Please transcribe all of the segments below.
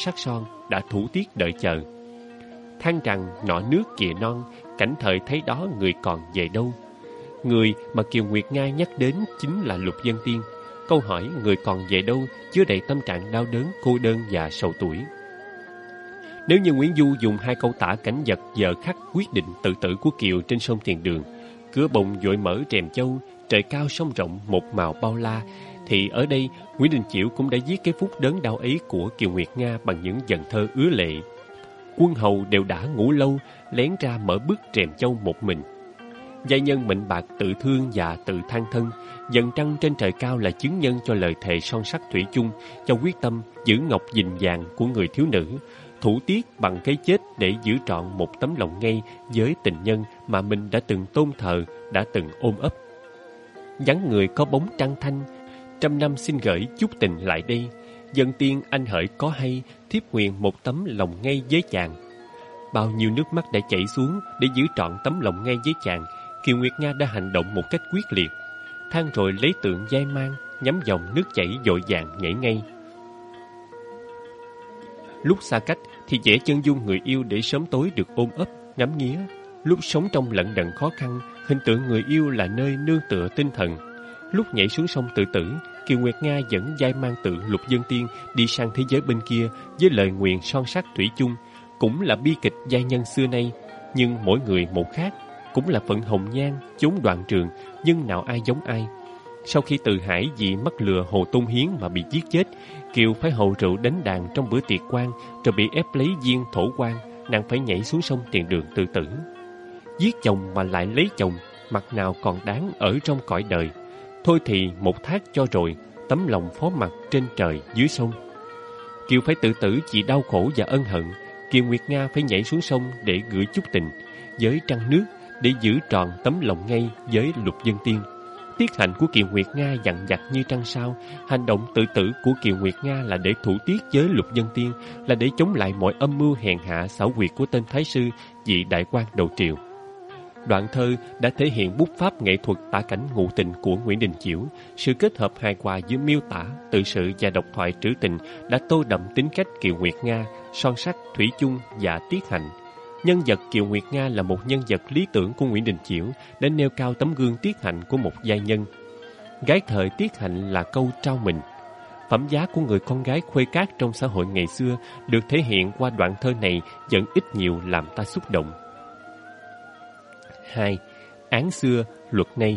sắc son đã thủ tiết đợi chờ. Than rằng nọ nước kìa non, cảnh thời thấy đó người còn về đâu. Người mà Kiều Nguyệt Nga nhắc đến chính là Lục Vân Tiên. Câu hỏi người còn về đâu chứa đầy tâm trạng đau đớn, cô đơn và sầu tuổi. Nếu như Nguyễn Du dùng hai câu tả cảnh vật giờ khắc quyết định tự tử của Kiều trên sông Tiền Đường, cửa bồng vội mở rèm châu, trời cao sông rộng một màu bao la, thì ở đây Nguyễn Đình Chiểu cũng đã viết cái phút đớn đau ấy của Kiều Nguyệt Nga bằng những dần thơ ứa lệ. Quân hầu đều đã ngủ lâu, lén ra mở bức rèm châu một mình. Giai nhân mệnh bạc tự thương và tự than thân, dần trăng trên trời cao là chứng nhân cho lời thề son sắt thủy chung, cho quyết tâm giữ ngọc gìn vàng của người thiếu nữ, thủ tiết bằng cái chết để giữ trọn một tấm lòng ngay với tình nhân mà mình đã từng tôn thờ, đã từng ôm ấp. Vắng người có bóng trăng thanh, trăm năm xin gửi chút tình lại đây. Dân tiên anh hỡi có hay, thiếp nguyện một tấm lòng ngay với chàng. Bao nhiêu nước mắt đã chảy xuống để giữ trọn tấm lòng ngay với chàng, Kiều Nguyệt Nga đã hành động một cách quyết liệt. Than rồi lấy tượng dai mang, nhắm dòng nước chảy vội vàng nhảy ngay. Lúc xa cách thì vẽ chân dung người yêu để sớm tối được ôm ấp, ngắm nghía. Lúc sống trong lận đận khó khăn, hình tượng người yêu là nơi nương tựa tinh thần. Lúc nhảy xuống sông tự tử, Kiều Nguyệt Nga dẫn vai mang tự Lục Vân Tiên đi sang thế giới bên kia với lời nguyền son sắt thủy chung. Cũng là bi kịch giai nhân xưa nay, nhưng mỗi người một khác. Cũng là phận hồng nhan, chốn đoạn trường, nhưng nào ai giống ai. Sau khi Từ Hải vì mắc lừa Hồ Tôn Hiến mà bị giết chết, Kiều phải hầu rượu đánh đàn trong bữa tiệc quan, rồi bị ép lấy viên thổ quan, nàng phải nhảy xuống sông Tiền Đường tự tử. Giết chồng mà lại lấy chồng, mặt nào còn đáng ở trong cõi đời. Thôi thì một thác cho rồi, tấm lòng phó mặc trên trời dưới sông. Kiều phải tự tử vì đau khổ và ân hận. Kiều Nguyệt Nga phải nhảy xuống sông để gửi chút tình với trăng nước, để giữ tròn tấm lòng ngay với Lục Vân Tiên. Tiết hạnh của Kiều Nguyệt Nga dằn vặt như trăng sao. Hành động tự tử của Kiều Nguyệt Nga là để thủ tiết với Lục Vân Tiên, là để chống lại mọi âm mưu hèn hạ xảo quyệt của tên thái sư vị đại quan đầu triều. Đoạn thơ đã thể hiện bút pháp nghệ thuật tả cảnh ngụ tình của Nguyễn Đình Chiểu. Sự kết hợp hài hòa giữa miêu tả, tự sự và độc thoại trữ tình đã tô đậm tính cách Kiều Nguyệt Nga, son sắt, thủy chung và tiết hạnh. Nhân vật Kiều Nguyệt Nga là một nhân vật lý tưởng của Nguyễn Đình Chiểu, đã nêu cao tấm gương tiết hạnh của một giai nhân. Gái thời tiết hạnh là câu trao mình. Phẩm giá của người con gái khuê cát trong xã hội ngày xưa được thể hiện qua đoạn thơ này vẫn ít nhiều làm ta xúc động. 2. Án xưa, luật nay.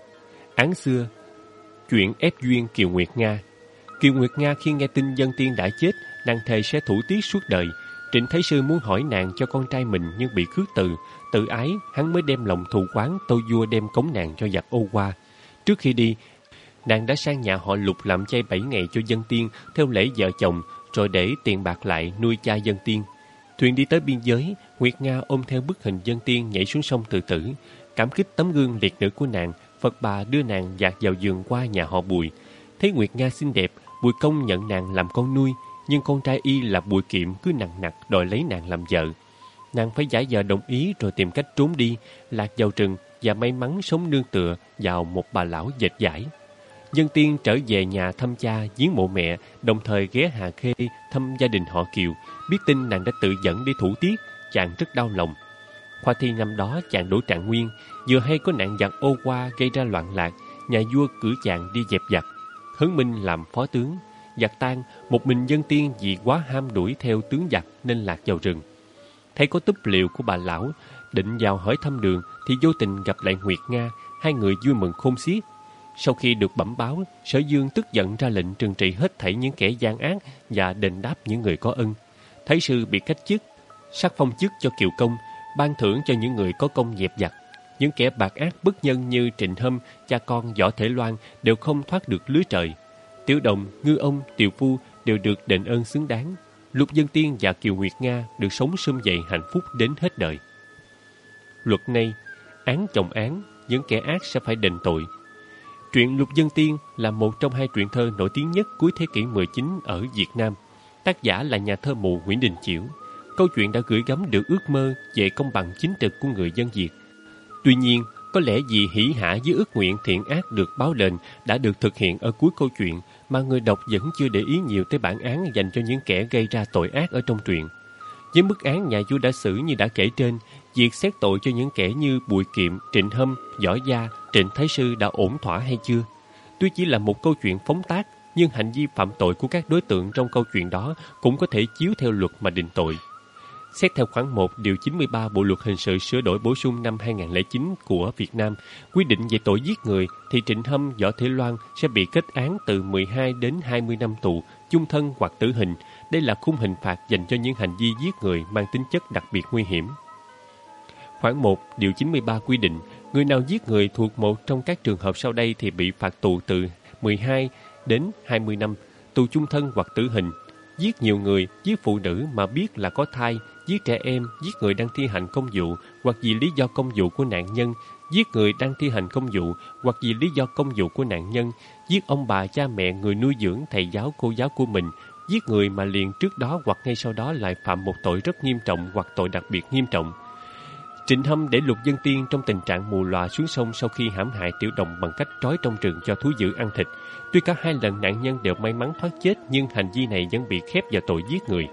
Án xưa, chuyện ép duyên Kiều Nguyệt Nga. Kiều Nguyệt Nga khi nghe tin Vân Tiên đã chết, nàng thề sẽ thủ tiết suốt đời. Trịnh Thái Sư muốn hỏi nàng cho con trai mình nhưng bị khước từ. Tự ái, hắn mới đem lòng thù quán tâu vua đem cống nàng cho giặc Ô Hoa. Trước khi đi, nàng đã sang nhà họ Lục làm chay 7 ngày cho Vân Tiên theo lễ vợ chồng, rồi để tiền bạc lại nuôi cha Vân Tiên. Thuyền đi tới biên giới, Nguyệt Nga ôm theo bức hình Vân Tiên nhảy xuống sông tự tử. Cảm kích tấm gương liệt nữ của nàng, Phật bà đưa nàng dạt vào vườn qua nhà họ Bùi. Thấy Nguyệt Nga xinh đẹp, Bùi Công nhận nàng làm con nuôi, nhưng con trai y là Bùi Kiệm cứ nằng nặc đòi lấy nàng làm vợ. Nàng phải giả vờ đồng ý rồi tìm cách trốn đi, lạc vào rừng và may mắn sống nương tựa vào một bà lão dệt vải. Vân Tiên trở về nhà thăm cha, viếng mộ mẹ, đồng thời ghé Hà Khê thăm gia đình họ Kiều. Biết tin nàng đã tự dẫn đi thủ tiết, chàng rất đau lòng. Khoa thi năm đó chàng đỗ trạng nguyên, vừa hay có nạn giặc Ô Hoa gây ra loạn lạc, nhà vua cử chàng đi dẹp giặc. Hớn Minh làm phó tướng. Giặc tan, một mình Vân Tiên vì quá ham đuổi theo tướng giặc nên lạc vào rừng. Thấy có túp liều của bà lão, định vào hỏi thăm đường thì vô tình gặp lại Nguyệt Nga, hai người vui mừng khôn xiết. Sau khi được bẩm báo, Sở Dương tức giận ra lệnh trừng trị hết thảy những kẻ gian ác và đền đáp những người có ân. Thái sư bị cách chức, sắc phong chức cho Kiều Công, ban thưởng cho những người có công dẹp giặc. Những kẻ bạc ác bất nhân như Trịnh Hâm, cha con Võ Thể Loan đều không thoát được lưới trời. Tiểu Đồng, Ngư Ông, Tiều Phu đều được đền ơn xứng đáng. Lục Vân Tiên và Kiều Nguyệt Nga được sống sum vầy hạnh phúc đến hết đời. Luật nay, án chồng án, những kẻ ác sẽ phải đền tội. Truyện Lục Vân Tiên là một trong hai truyện thơ nổi tiếng nhất cuối thế kỷ 19 ở Việt Nam. Tác giả là nhà thơ mù Nguyễn Đình Chiểu. Câu chuyện đã gửi gắm được ước mơ về công bằng chính trực của người dân Việt. Tuy nhiên, có lẽ vì hỷ hả với ước nguyện thiện ác được báo đền đã được thực hiện ở cuối câu chuyện mà người đọc vẫn chưa để ý nhiều tới bản án dành cho những kẻ gây ra tội ác ở trong truyện. Với mức án nhà vua đã xử như đã kể trên, việc xét tội cho những kẻ như Bùi Kiệm, Trịnh Hâm, Võ Gia, Trịnh Thái Sư đã ổn thỏa hay chưa? Tuy chỉ là một câu chuyện phóng tác, nhưng hành vi phạm tội của các đối tượng trong câu chuyện đó cũng có thể chiếu theo luật mà định tội. Xét theo khoản 1 điều 93 Bộ luật hình sự sửa đổi bổ sung năm 2009 của Việt Nam, quy định về tội giết người thì Trịnh Hâm, Võ Thị Loan sẽ bị kết án từ 12 đến 20 năm tù, chung thân hoặc tử hình. Đây là khung hình phạt dành cho những hành vi giết người mang tính chất đặc biệt nguy hiểm. Khoản 1 điều 93 quy định, người nào giết người thuộc một trong các trường hợp sau đây thì bị phạt tù từ 12 đến 20 năm, tù chung thân hoặc tử hình. Giết nhiều người, giết phụ nữ mà biết là có thai, giết trẻ em, giết người đang thi hành công vụ hoặc vì lý do công vụ của nạn nhân, giết người đang thi hành công vụ hoặc vì lý do công vụ của nạn nhân, giết ông bà, cha mẹ, người nuôi dưỡng, thầy giáo, cô giáo của mình, giết người mà liền trước đó hoặc ngay sau đó lại phạm một tội rất nghiêm trọng hoặc tội đặc biệt nghiêm trọng. Trịnh Hâm để Lục Vân Tiên trong tình trạng mù lòa xuống sông sau khi hãm hại Tiểu Đồng bằng cách trói trong rừng cho thú dữ ăn thịt. Tuy cả hai lần nạn nhân đều may mắn thoát chết, nhưng hành vi này vẫn bị khép vào tội giết người.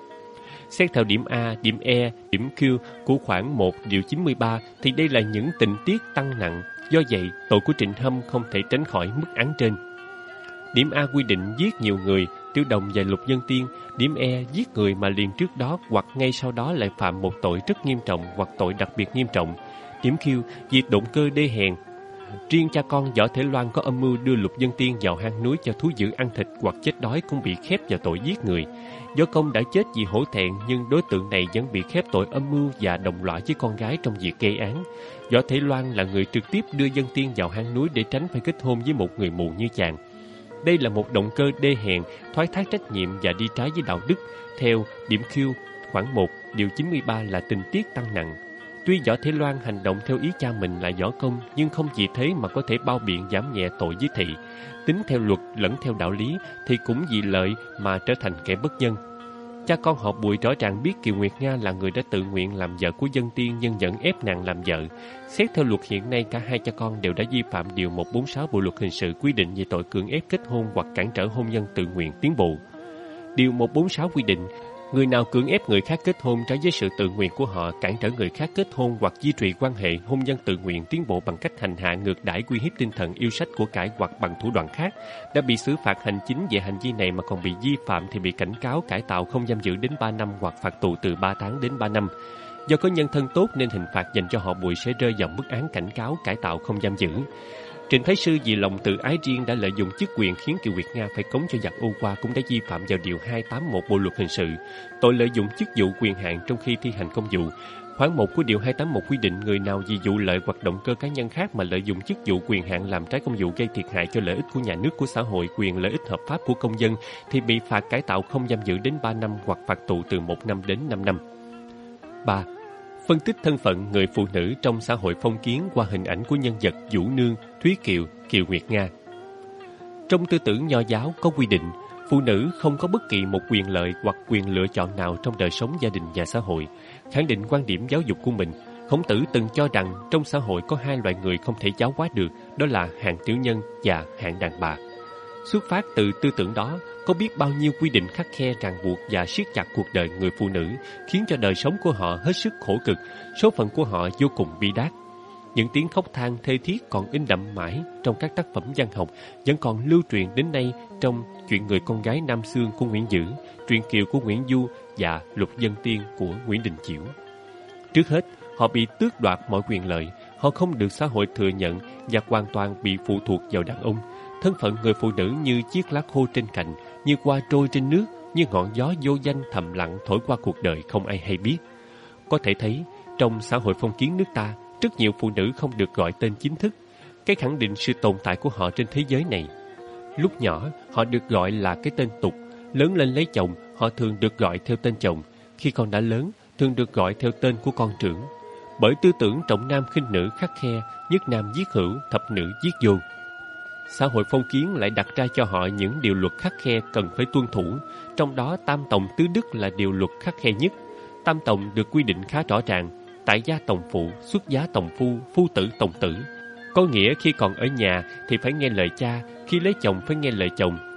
Xét theo điểm A, điểm E, điểm Q của khoản 1 điều 93 thì đây là những tình tiết tăng nặng, do vậy tội của Trịnh Hâm không thể tránh khỏi mức án trên. Điểm A quy định giết nhiều người, Tiểu Đồng và Lục Vân Tiên. Điểm E giết người mà liền trước đó hoặc ngay sau đó lại phạm một tội rất nghiêm trọng hoặc tội đặc biệt nghiêm trọng. Điểm Q vì động cơ đê hèn. Riêng cha con Võ Thể Loan có âm mưu đưa Lục Vân Tiên vào hang núi cho thú dữ ăn thịt hoặc chết đói cũng bị khép vào tội giết người. Võ Công đã chết vì hổ thẹn, nhưng đối tượng này vẫn bị khép tội âm mưu và đồng lõa với con gái trong việc gây án. Võ Thể Loan là người trực tiếp đưa Vân Tiên vào hang núi để tránh phải kết hôn với một người mù như chàng. Đây là một động cơ đê hèn, thoái thác trách nhiệm và đi trái với đạo đức. Theo điểm Q, khoản 1, điều 93 là tình tiết tăng nặng. Tuy Võ Thể Loan hành động theo ý cha mình là Võ Công, nhưng không vì thế mà có thể bao biện giảm nhẹ tội với thị. Tính theo luật lẫn theo đạo lý thì cũng vì lợi mà trở thành kẻ bất nhân. Cha con họ Bùi rõ ràng biết Kiều Nguyệt Nga là người đã tự nguyện làm vợ của Vân Tiên nhưng vẫn ép nàng làm vợ. Xét theo luật hiện nay, cả hai cha con đều đã vi phạm điều 146 Bộ luật hình sự quy định về tội cưỡng ép kết hôn hoặc cản trở hôn nhân tự nguyện tiến bộ. Điều 146 quy định, người nào cưỡng ép người khác kết hôn trái với sự tự nguyện của họ, cản trở người khác kết hôn hoặc duy trì quan hệ hôn nhân tự nguyện tiến bộ bằng cách hành hạ, ngược đãi, uy hiếp tinh thần, yêu sách của cải hoặc bằng thủ đoạn khác, đã bị xử phạt hành chính về hành vi này mà còn bị vi phạm thì bị cảnh cáo, cải tạo không giam giữ đến 3 năm hoặc phạt tù từ 3 tháng đến 3 năm. Do có nhân thân tốt nên hình phạt dành cho họ Bùi sẽ rơi vào mức án cảnh cáo, cải tạo không giam giữ. Trịnh Thái Sư vì lòng tự ái riêng đã lợi dụng chức quyền khiến Kiều Nguyệt Nga phải cống cho giặc U Qua cũng đã vi phạm vào điều 281 Bộ luật hình sự, tội lợi dụng chức vụ quyền hạn trong khi thi hành công vụ. Khoản 1 của điều 281 quy định người nào vì vụ lợi hoặc động cơ cá nhân khác mà lợi dụng chức vụ quyền hạn làm trái công vụ gây thiệt hại cho lợi ích của nhà nước, của xã hội, quyền lợi ích hợp pháp của công dân thì bị phạt cải tạo không giam giữ đến 3 năm hoặc phạt tù từ 1 năm đến 5 năm. 3. Phân tích thân phận người phụ nữ trong xã hội phong kiến qua hình ảnh của nhân vật Vũ Nương, Thúy Kiều, Kiều Nguyệt Nga. Trong tư tưởng Nho giáo có quy định, phụ nữ không có bất kỳ một quyền lợi hoặc quyền lựa chọn nào trong đời sống gia đình và xã hội. Khẳng định quan điểm giáo dục của mình, Khổng Tử từng cho rằng trong xã hội có hai loại người không thể giáo hóa được, đó là hạng tiểu nhân và hạng đàn bà. Xuất phát từ tư tưởng đó, có biết bao nhiêu quy định khắt khe ràng buộc và siết chặt cuộc đời người phụ nữ, khiến cho đời sống của họ hết sức khổ cực, số phận của họ vô cùng bi đát. Những tiếng khóc than thê thiết còn in đậm mãi trong các tác phẩm văn học, vẫn còn lưu truyền đến nay trong Chuyện người con gái Nam Xương của Nguyễn Dữ, Truyện Kiều của Nguyễn Du và Lục Vân Tiên của Nguyễn Đình Chiểu. Trước hết, họ bị tước đoạt mọi quyền lợi, họ không được xã hội thừa nhận và hoàn toàn bị phụ thuộc vào đàn ông. Thân phận người phụ nữ như chiếc lá khô trên cành, như hoa trôi trên nước, như ngọn gió vô danh thầm lặng thổi qua cuộc đời không ai hay biết. Có thể thấy, trong xã hội phong kiến nước ta, rất nhiều phụ nữ không được gọi tên chính thức, cái khẳng định sự tồn tại của họ trên thế giới này. Lúc nhỏ, họ được gọi là cái tên tục, lớn lên lấy chồng, họ thường được gọi theo tên chồng. Khi con đã lớn, thường được gọi theo tên của con trưởng. Bởi tư tưởng trọng nam khinh nữ khắt khe, nhất nam giết hữu, thập nữ giết vô. Xã hội phong kiến lại đặt ra cho họ những điều luật khắt khe cần phải tuân thủ, trong đó tam tòng tứ đức là điều luật khắt khe nhất. Tam tòng được quy định khá rõ ràng: tại gia tòng phụ, xuất giá tòng phu, phu tử tòng tử. Có nghĩa khi còn ở nhà thì phải nghe lời cha, khi lấy chồng phải nghe lời chồng,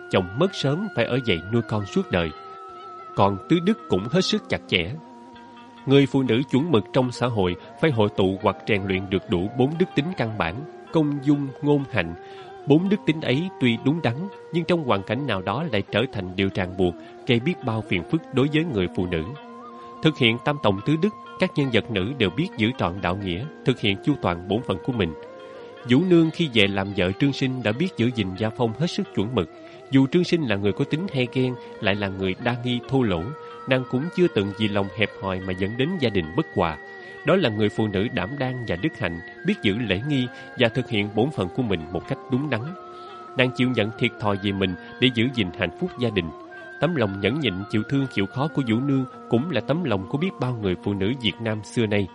chồng mất sớm phải ở dậy nuôi con suốt đời. Còn tứ đức cũng hết sức chặt chẽ. Người phụ nữ chuẩn mực trong xã hội phải hội tụ hoặc rèn luyện được đủ 4 đức tính căn bản: công, dung, ngôn, hạnh. 4 đức tính ấy tuy đúng đắn, nhưng trong hoàn cảnh nào đó lại trở thành điều ràng buộc, gây biết bao phiền phức đối với người phụ nữ. Thực hiện tam tòng tứ đức, các nhân vật nữ đều biết giữ trọn đạo nghĩa, thực hiện chu toàn bổn phận của mình. Vũ Nương khi về làm vợ Trương Sinh đã biết giữ gìn gia phong hết sức chuẩn mực. Dù Trương Sinh là người có tính hay ghen, lại là người đa nghi thô lỗ, nàng cũng chưa từng vì lòng hẹp hòi mà dẫn đến gia đình bất hòa. Đó là người phụ nữ đảm đang và đức hạnh, biết giữ lễ nghi và thực hiện bổn phận của mình một cách đúng đắn. Nàng chịu nhận thiệt thòi về mình để giữ gìn hạnh phúc gia đình. Tấm lòng nhẫn nhịn chịu thương chịu khó của Vũ Nương cũng là tấm lòng của biết bao người phụ nữ Việt Nam xưa nay.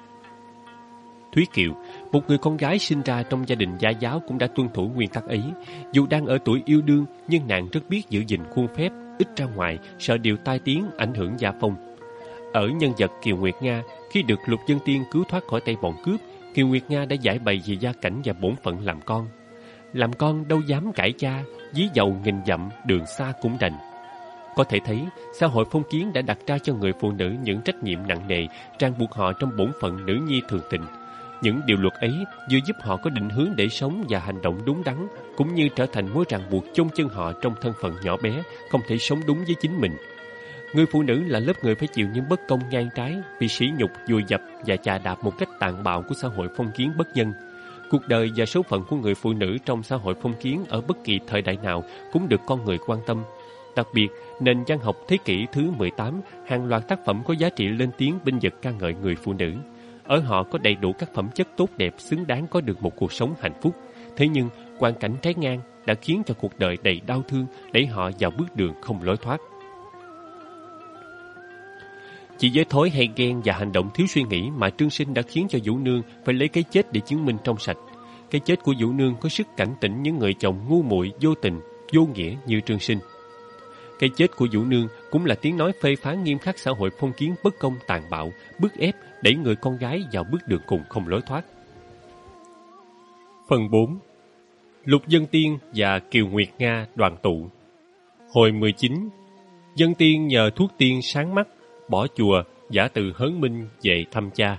Thúy Kiều, một người con gái sinh ra trong gia đình gia giáo, cũng đã tuân thủ nguyên tắc ấy. Dù đang ở tuổi yêu đương, nhưng nàng rất biết giữ gìn khuôn phép, ít ra ngoài, sợ điều tai tiếng ảnh hưởng gia phong. Ở nhân vật Kiều Nguyệt Nga, khi được Lục Vân Tiên cứu thoát khỏi tay bọn cướp, Kiều Nguyệt Nga đã giải bày về gia cảnh và bổn phận làm con. Làm con đâu dám cãi cha, dí dầu nghìn dặm, đường xa cũng đành. Có thể thấy, xã hội phong kiến đã đặt ra cho người phụ nữ những trách nhiệm nặng nề, ràng buộc họ trong bổn phận nữ nhi thường tình. Những điều luật ấy vừa giúp họ có định hướng để sống và hành động đúng đắn, cũng như trở thành mối ràng buộc chôn chân họ trong thân phận nhỏ bé, không thể sống đúng với chính mình. Người phụ nữ là lớp người phải chịu những bất công ngang trái, bị sỉ nhục, vùi dập và chà đạp một cách tàn bạo của xã hội phong kiến bất nhân. Cuộc đời và số phận của người phụ nữ trong xã hội phong kiến ở bất kỳ thời đại nào cũng được con người quan tâm. Đặc biệt, nền văn học thế kỷ thứ 18, hàng loạt tác phẩm có giá trị lên tiếng binh vực ca ngợi người phụ nữ. Ở họ có đầy đủ các phẩm chất tốt đẹp xứng đáng có được một cuộc sống hạnh phúc. Thế nhưng, hoàn cảnh trái ngang đã khiến cho cuộc đời đầy đau thương, đẩy họ vào bước đường không lối thoát. Chỉ với thói hay ghen và hành động thiếu suy nghĩ mà Trương Sinh đã khiến cho Vũ Nương phải lấy cái chết để chứng minh trong sạch. Cái chết của Vũ Nương có sức cảnh tỉnh những người chồng ngu muội, vô tình, vô nghĩa như Trương Sinh. Cái chết của Vũ Nương cũng là tiếng nói phê phán nghiêm khắc xã hội phong kiến bất công tàn bạo, bức ép đẩy người con gái vào bước đường cùng không lối thoát. Phần 4. Lục Vân Tiên và Kiều Nguyệt Nga đoàn tụ. Hồi 19, Vân Tiên nhờ thuốc tiên sáng mắt, bỏ chùa, giả từ Hớn Minh về thăm cha.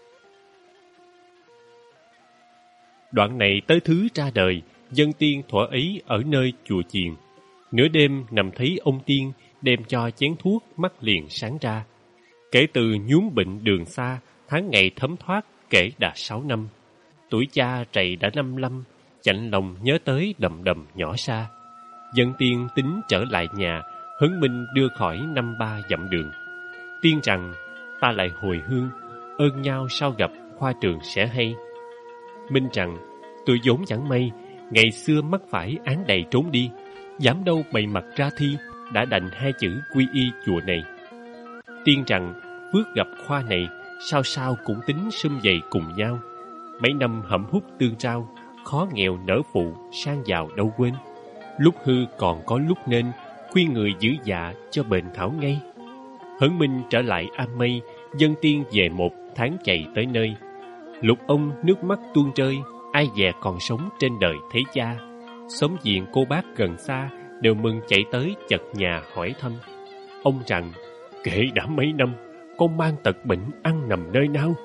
Đoạn này tới thứ ra đời, Vân Tiên thuở ấy ở nơi chùa chiền. Nửa đêm nằm thấy ông Tiên đem cho chén thuốc, mắt liền sáng ra. Kể từ nhuốm bệnh đường xa, tháng ngày thấm thoát kể đã 6 năm. Tuổi cha trầy đã 55, chạnh lòng nhớ tới đầm đầm nhỏ xa. Vân Tiên tính trở lại nhà, Hớn Minh đưa khỏi 5-3 dặm đường. Tiên rằng, ta lại hồi hương, ơn nhau sau gặp khoa trường sẽ hay. Minh rằng, tôi vốn chẳng may, ngày xưa mắc phải án đầy trốn đi, dám đâu bày mặt ra thi, đã đành 2 chữ quy y chùa này. Tiên rằng, phước gặp khoa này, sao sao cũng tính sum vầy cùng nhau. Mấy năm hẩm hút tương trao, khó nghèo nở phụ, sang giàu đâu quên. Lúc hư còn có lúc nên, khuyên người giữ dạ cho bền thảo ngay. Hớn Minh trở lại Am Mây, Vân Tiên về 1 tháng chạy tới nơi. Lục ông nước mắt tuôn rơi, ai dè còn sống trên đời thấy cha. Xóm diện cô bác gần xa đều mừng chạy tới chật nhà hỏi thăm. Ông rằng, kể đã mấy năm, con mang tật bệnh ăn nằm nơi nào?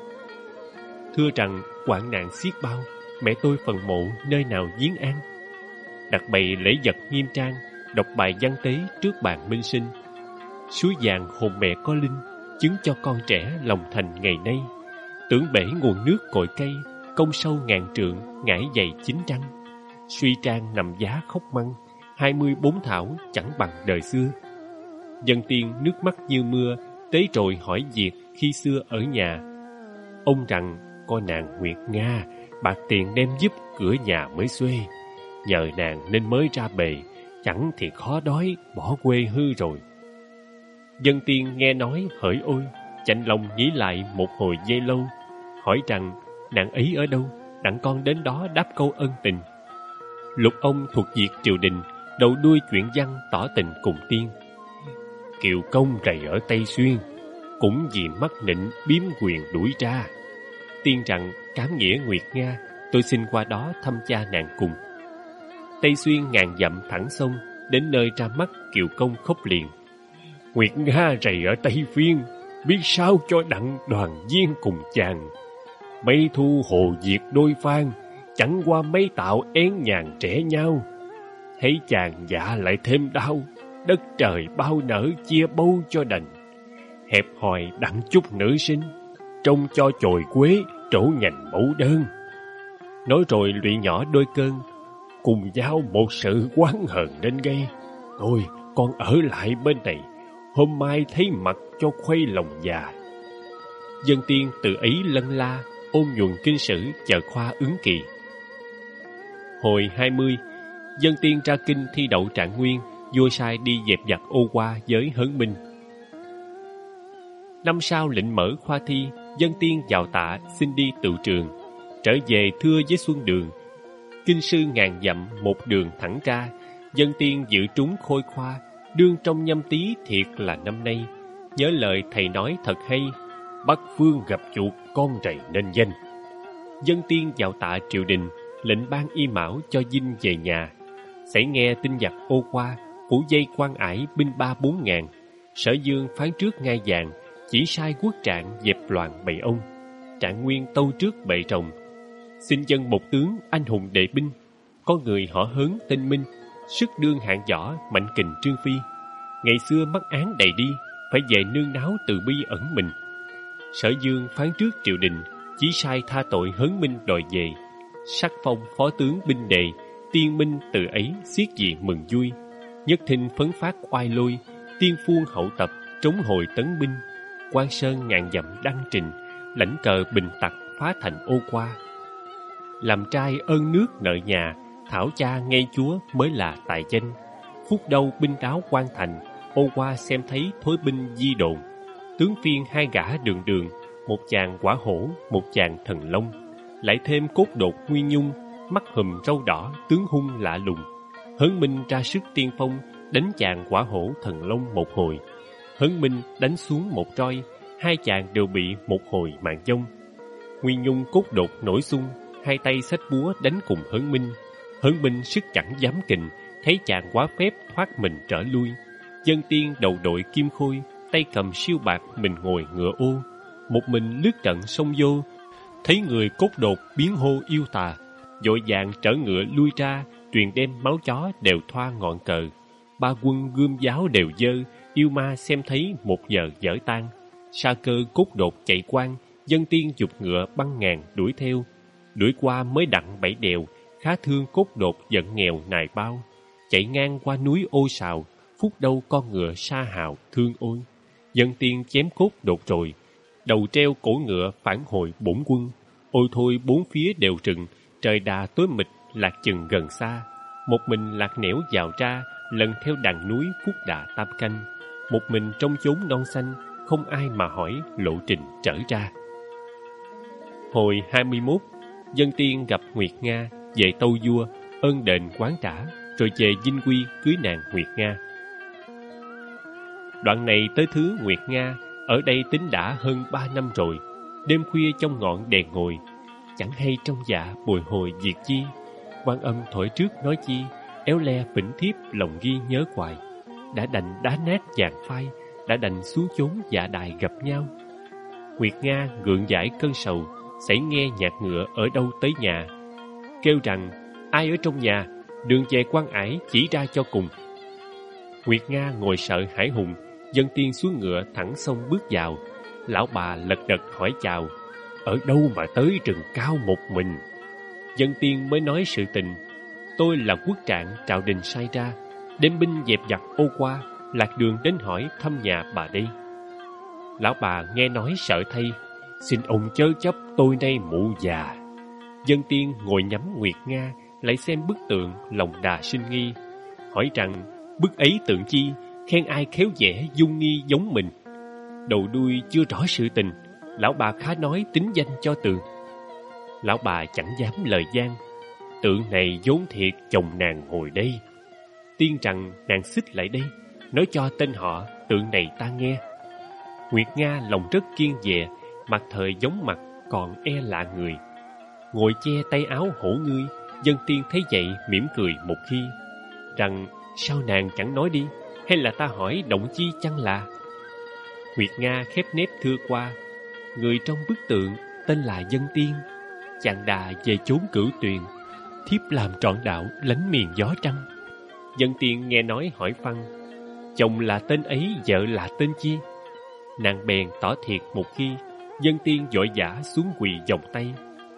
Thưa rằng, hoạn nạn xiết bao, mẹ tôi phần mộ nơi nào viếng an. Đặt bày lễ vật nghiêm trang, đọc bài văn tế trước bàn minh sinh. Suối vàng hồn mẹ có linh, chứng cho con trẻ lòng thành ngày nay. Tưởng bể nguồn nước cội cây, công sâu ngàn trượng, ngải dày 9 trăng. Suy trang nằm giá khóc măng, 24 thảo chẳng bằng đời xưa. Vân Tiên nước mắt như mưa, tế rồi hỏi việc khi xưa ở nhà. Ông rằng, coi nàng Nguyệt Nga, bạc tiền đem giúp cửa nhà mới xuê. Nhờ nàng nên mới ra bề, chẳng thì khó đói, bỏ quê hư rồi. Vân Tiên nghe nói hỡi ôi, chạnh lòng nghĩ lại một hồi giây lâu, hỏi rằng nàng ấy ở đâu, đặng con đến đó đáp câu ân tình. Lục ông thuộc việc triều đình, đầu đuôi chuyện văn tỏ tình cùng Tiên. Kiều công rầy ở Tây Xuyên, cũng vì mắc nịnh biếm quyền đuổi ra. Tiên rằng cám nghĩa Nguyệt Nga, tôi xin qua đó thăm cha nàng cùng. Tây Xuyên ngàn dặm thẳng sông, đến nơi ra mắt Kiều Công khóc liền. Nguyệt Nga rày ở Tây Phiên, biết sao cho đặng đoàn viên cùng chàng. Mấy thu hồ diệt đôi phan, chẳng qua mấy tạo én nhàn trẻ nhau. Thấy chàng dạ lại thêm đau, đất trời bao nở chia bâu cho đành. Hẹp hòi đặng chút nữ sinh, trông cho chồi quế trổ nhành mẫu đơn. Nói rồi lụy nhỏ đôi cơn, cùng nhau một sự oán hờn nên gây. Thôi con ở lại bên này, hôm mai thấy mặt cho khuây lòng già. Dân Tiên từ ấy lân la, ôn nhuần kinh sử chờ khoa ứng kỳ. Hồi 20, Dân Tiên ra kinh thi đậu trạng nguyên, vua sai đi dẹp giặc ô qua với Hớn Minh. Năm sau lệnh mở khoa thi, Dân Tiên vào tạ xin đi tựu trường. Trở về thưa với Xuân Đường, kinh sư ngàn dặm một đường thẳng ra. Dân Tiên dự trúng khôi khoa, đương trong nhâm tý thiệt là năm nay. Nhớ lời thầy nói thật hay, Bắc phương gặp chuột con rầy nên danh. Dân Tiên vào tạ triều đình, lệnh ban y mão cho dinh về nhà. Xảy nghe tin giặc ô qua, phủ dây quan ải binh 3-4 ngàn. Sở Dương phán trước ngai vàng, chỉ sai quốc trạng dẹp loạn bầy ông. Trạng Nguyên tâu trước bệ rồng, xin dân một tướng anh hùng đệ binh. Có người họ Hớn tên Minh, sức đương hạng võ mạnh kình Trương Phi. Ngày xưa mắc án đầy đi, phải về nương náu từ bi ẩn mình. Sở Dương phán trước triều đình, chỉ sai tha tội Hớn Minh đòi về. Sắc phong phó tướng binh đề, tiên minh từ ấy xiết diện mừng vui. Nhất thinh phấn phát oai lôi, tiên phuông hậu tập trống hồi tấn binh. Quan Sơn ngàn dặm đăng trình, lãnh cờ bình tặc phá thành ô qua. Làm trai ơn nước nợ nhà, thảo cha ngay chúa mới là tài danh. Phút đâu binh đáo quan thành, ô qua xem thấy thối binh di đồn. Tướng phiên hai gã đường đường, một chàng quả hổ, một chàng thần long. Lại thêm cốt đột Nguyên Nhung, mắt hùm râu đỏ, tướng hung lạ lùng. Hớn Minh ra sức tiên phong, đánh chàng quả hổ thần long một hồi. Hớn Minh đánh xuống một roi, hai chàng đều bị một hồi mạng vong. Nguyên Nhung cốt đột nổi xung, hai tay xách búa đánh cùng Hớn Minh. Hớn Minh sức chẳng dám kình, thấy chàng quá phép thoát mình trở lui. Dân Tiên đầu đội kim khôi, tay cầm siêu bạc mình ngồi ngựa ô. Một mình lướt trận sông vô, thấy người cốt đột biến hô yêu tà. Vội vàng trở ngựa lui ra, truyền đem máu chó đều thoa ngọn cờ. Ba quân gươm giáo đều dơ, yêu ma xem thấy một giờ dở tan. Sa cơ cốt đột chạy quan, Dân Tiên giục ngựa băng ngàn đuổi theo. Đuổi qua mới đặng 7 đèo, khá thương cốt đột giận nghèo nài bao. Chạy ngang qua núi ô sào, phút đâu con ngựa sa hào thương ôi. Dân Tiên chém cốt đột rồi, đầu treo cổ ngựa phản hồi bổn quân. Ôi thôi bốn phía đều rừng, trời đà tối mịt lạc chừng gần xa. Một mình lạc nẻo vào ra, lần theo đàn núi phúc đà tam canh. Một mình trong chốn non xanh, không ai mà hỏi lộ trình trở ra. Hồi 21, Dân Tiên gặp Nguyệt Nga, về tâu vua, ơn đền quán trả, rồi về Vinh Quy cưới nàng Nguyệt Nga. Đoạn này tới thứ Nguyệt Nga, ở đây tính đã hơn 3 năm rồi. Đêm khuya trong ngọn đèn ngồi, chẳng hay trong dạ bồi hồi việc chi. Quan âm thổi trước nói chi, éo le phỉnh thiếp lòng ghi nhớ hoài. Đã đành đá nát vàng phai, đã đành xuống chốn dạ đài gặp nhau. Nguyệt Nga gượng giải cơn sầu, xảy nghe nhạc ngựa ở đâu tới nhà. Kêu rằng, ai ở trong nhà, đường về quan ải chỉ ra cho cùng. Nguyệt Nga ngồi sợ hãi hùng, Dân Tiên xuống ngựa thẳng sông bước vào. Lão bà lật đật hỏi chào, ở đâu mà tới rừng cao một mình? Dân Tiên mới nói sự tình. Tôi là quốc trạng Trạo Đình sai ra, đem binh dẹp giặc ô qua, lạc đường đến hỏi thăm nhà bà đây. Lão bà nghe nói sợ thay, xin ông chớ chấp tôi nay mụ già. Dân Tiên ngồi nhắm Nguyệt Nga, lại xem bức tượng lòng đà sinh nghi, hỏi rằng bức ấy tượng chi, khen ai khéo vẽ dung nghi giống mình. Đầu đuôi chưa rõ sự tình, lão bà khá nói tính danh cho tượng. Lão bà chẳng dám lời gian, tượng này vốn thiệt chồng nàng hồi đây. Tiên rằng nàng xích lại đây, nói cho tên họ tượng này ta nghe. Nguyệt Nga lòng rất kiên dè, mặt thời giống mặt còn e lạ người. Ngồi che tay áo hổ ngươi, Dân Tiên thấy vậy mỉm cười một khi, rằng Sao nàng chẳng nói đi? Hay là ta hỏi động chi chăng là? Nguyệt Nga khép nép thưa qua: người trong bức tượng tên là Dân Tiên, chàng đà về chốn Cửu Tuyền, thiếp làm trọn đạo lánh miền gió trăng. Dân Tiên nghe nói hỏi phăng: chồng là tên ấy, vợ là tên chi? Nàng bèn tỏ thiệt một khi. Dân Tiên vội vã xuống quỳ vòng tay: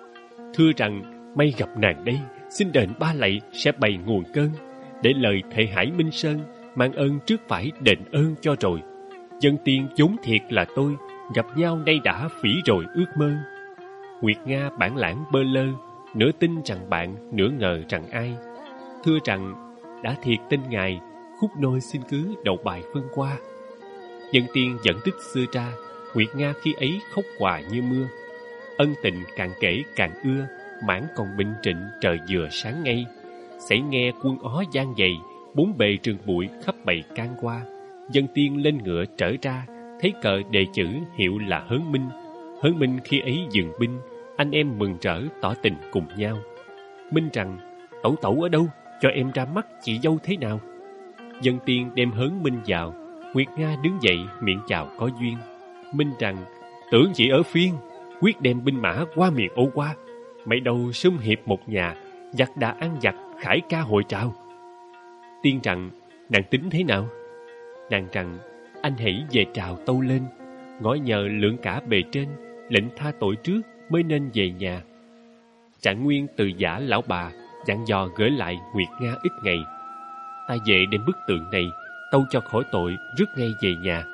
thưa rằng may gặp nàng đây, xin đền ba lạy sẽ bày nguồn cơn, để lời thệ Hải Minh Sơn mang ơn trước phải đền ơn cho rồi. Dân Tiên vốn thiệt là tôi, gặp nhau nay đã phỉ rồi ước mơ. Nguyệt Nga bản lãng bơ lơ, nửa tin rằng bạn, nửa ngờ rằng ai. Thưa rằng đã thiệt tin ngài, khúc nôi xin cứ đầu bài phân qua. Dân Tiên dẫn tích xưa ra, Nguyệt Nga khi ấy khóc hòa như mưa. Ân tình càng kể càng ưa, mãn còn bình trịnh trời vừa sáng ngay. Xảy nghe quân ó gian dày, bốn bề rừng bụi khắp bầy can qua. Dân Tiên lên ngựa trở ra, thấy cờ đề chữ hiệu là Hớn Minh. Hớn Minh khi ấy dừng binh, anh em mừng rỡ tỏ tình cùng nhau. Minh rằng: tẩu tẩu ở đâu, cho em ra mắt chị dâu thế nào? Dân Tiên đem Hớn Minh vào. Nguyệt Nga đứng dậy miệng chào có duyên. Minh rằng: tưởng chị ở Phiên, quyết đem binh mã qua miền Âu qua. Mấy đầu sum hiệp một nhà, giặc đã ăn giặc, khải ca hội trào. Tiên rằng: nàng tính thế nào? Nàng rằng: anh hãy về trào tâu lên, ngõ nhờ lượng cả bề trên, lệnh tha tội trước mới nên về nhà. Trạng Nguyên từ giả lão bà dặn dò gửi lại Nguyệt Nga ít ngày. Ta về đem bức tượng này, tâu cho khỏi tội, rước ngay về nhà.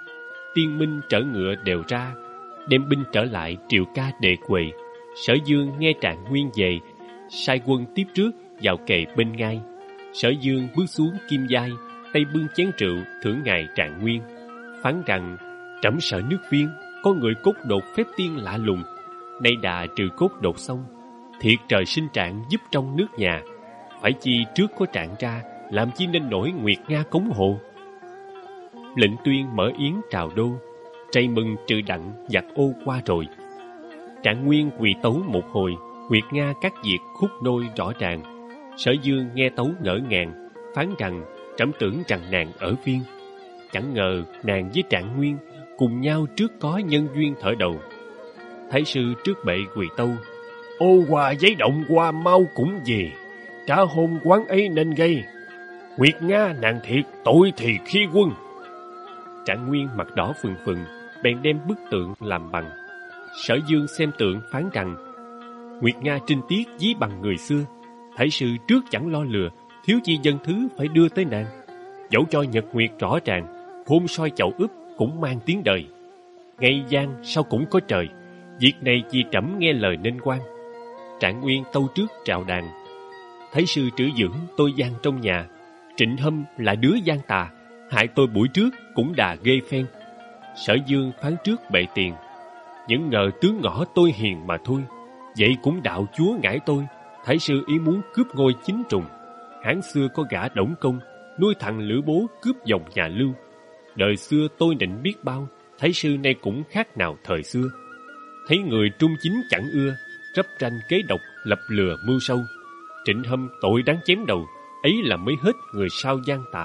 Tiên Minh trở ngựa đều ra, đem binh trở lại triệu ca đệ quầy. Sở Dương nghe Trạng Nguyên về, sai quân tiếp trước vào kề bên ngai. Sở Dương bước xuống kim giai, tay bưng chén rượu thưởng ngài Trạng Nguyên, phán rằng: trẫm sợ nước Viên có người cốt đột phép tiên lạ lùng, nay đà trừ cốt đột xong, thiệt trời sinh Trạng giúp trong nước nhà. Phải chi trước có Trạng ra, làm chi nên nổi Nguyệt Nga cống hộ. Lệnh Tuyên mở yến trào đô, trai mừng trừ đặng giặc ô qua rồi. Trạng Nguyên quỳ tấu một hồi, Nguyệt Nga cắt diệt khúc nôi rõ ràng. Sở Dương nghe tấu ngỡ ngàng, phán rằng: trẫm tưởng rằng nàng ở Viên, chẳng ngờ nàng với Trạng Nguyên cùng nhau trước có nhân duyên thở đầu. Thái sư trước bệ quỳ tâu: ô hòa giấy động qua mau cũng về, trả hôn quán ấy nên gây. Nguyệt Nga nàng thiệt tội thì khi quân. Trạng Nguyên mặt đỏ phừng phừng, bèn đem bức tượng làm bằng. Sở Dương xem tượng phán rằng: Nguyệt Nga trinh tiết dí bằng người xưa, thái sư trước chẳng lo lừa, thiếu chi dân thứ phải đưa tới nàng. Dẫu cho nhật nguyệt rõ ràng, hôn soi chậu úp cũng mang tiếng đời. Ngày gian sao cũng có trời, việc này vì trẫm nghe lời nên quan. Trạng Nguyên tâu trước trào đàn: thái sư trữ dưỡng tôi gian trong nhà, Trịnh Hâm là đứa gian tà, hại tôi buổi trước cũng đà ghê phen. Sở Dương phán trước bệ tiền: những ngờ tướng ngõ tôi hiền mà thôi, vậy cũng đạo chúa ngãi tôi. Thái sư ý muốn cướp ngôi chính trùng. Hán xưa có gã Đổng Công, nuôi thằng Lữ Bố cướp dòng nhà Lưu. Đời xưa tôi định biết bao, thái sư nay cũng khác nào thời xưa. Thấy người trung chính chẳng ưa, rắp ranh kế độc lập lừa mưu sâu. Trịnh Hâm tội đáng chém đầu, ấy là mới hết người sao gian tà.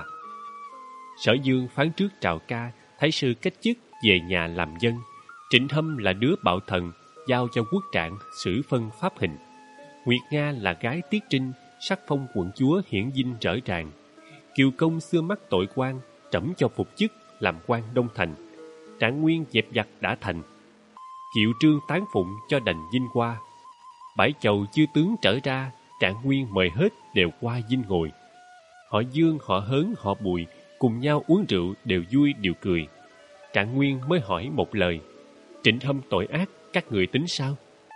Sở Dương phán trước trào ca, thái sư cách chức về nhà làm dân. Trịnh Hâm là đứa bạo thần, giao cho quốc trạng xử phân pháp hình. Nguyệt Nga là gái Tiết Trinh, sắc phong quận chúa hiển dinh rỡ ràng. Kiều Công xưa mắc tội quan, trẫm cho phục chức làm quan Đông Thành. Trạng Nguyên dẹp giặc đã thành, Kiệu Trương tán phụng cho đành dinh qua. Bãi chầu chư tướng trở ra, Trạng Nguyên mời hết đều qua dinh ngồi. Họ Dương, họ Hớn, họ Bùi cùng nhau uống rượu đều vui đều cười. Trạng Nguyên mới hỏi một lời: Trịnh Hâm tội ác, các người tính sao?